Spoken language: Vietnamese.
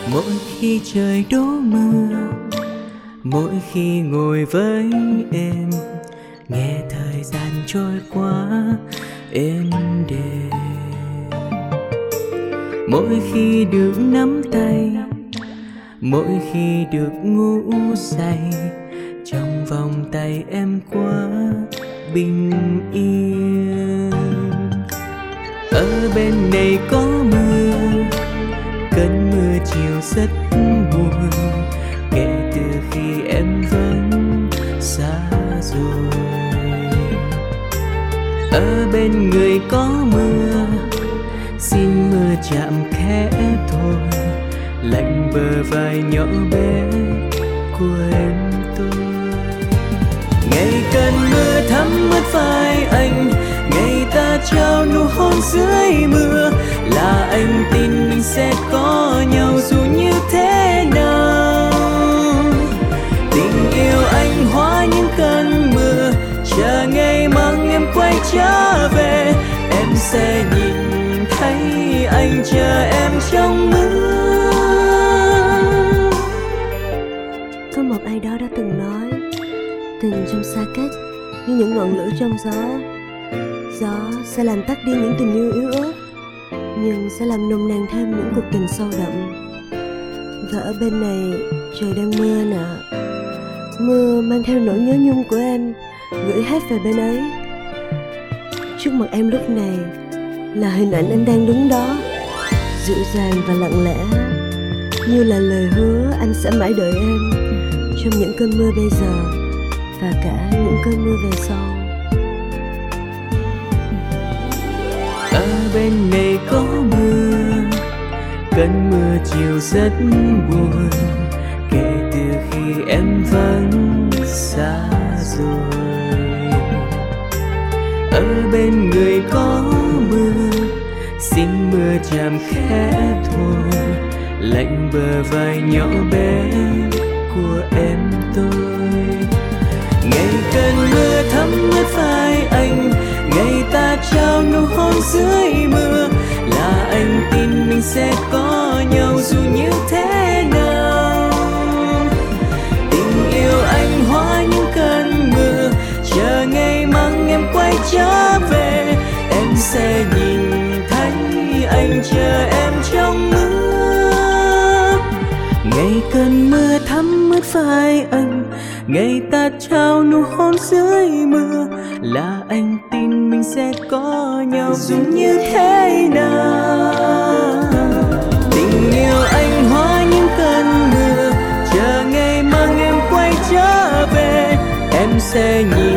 Mỗi khi trời đổ mưa, mỗi khi ngồi với em, nghe thời gian trôi qua êm đềm. Mỗi khi được nắm tay, mỗi khi được ngủ say, trong vòng tay em quá bình yên. Ở bên này có mưa, cơn mưa chiều rất buồn, kể từ khi em vẫn xa rồi. Ở bên người có mưa, xin mưa chạm khẽ thôi, lạnh bờ vai nhỏ bé của em tôi. Ngày cơn mưa thấm mướt vai anh, ngày ta trao nụ hôn dưới mưa, là anh tin mình sẽ có nhau dù như thế nào. Tình yêu anh hóa những cơn mưa, chờ ngày mang em quay trở về, em sẽ nhìn thấy anh chờ em trong mưa. Có một ai đó đã từng nói, tình trong xa cách như những ngọn lửa trong gió. Gió sẽ làm tắt đi những tình yêu yếu ớt, nhưng sẽ làm nồng nàn thêm những cuộc tình sâu đậm. Và ở bên này trời đang mưa nè, mưa mang theo nỗi nhớ nhung của em gửi hết về bên ấy. Trước mặt em lúc này là hình ảnh anh đang đứng đó, dịu dàng và lặng lẽ, như là lời hứa anh sẽ mãi đợi em trong những cơn mưa bây giờ và cả những cơn mưa về sau. Ở bên này có mưa, cơn mưa chiều rất buồn, kể từ khi em vẫn xa rồi. Ở bên người có mưa, xin mưa chạm khẽ thôi, lạnh bờ vai nhỏ bé của em tôi. Ngày cơn mưa thấm mướt vai anh, ngày ta trao nụ hôn dưới mưa, là anh tin mình sẽ có nhau dù như thế nào. Tình yêu anh hóa những cơn mưa, chờ ngày mang em quay trở về, em sẽ nhìn thấy anh chờ em trong mưa. Ngày cơn mưa thấm mướt vai anh, ngày ta trao nụ hôn dưới mưa, là anh tin mình sẽ có nhau dù như thế nào. Tình yêu anh hóa những cơn mưa, chờ ngày mang em quay trở về, em sẽ nhìn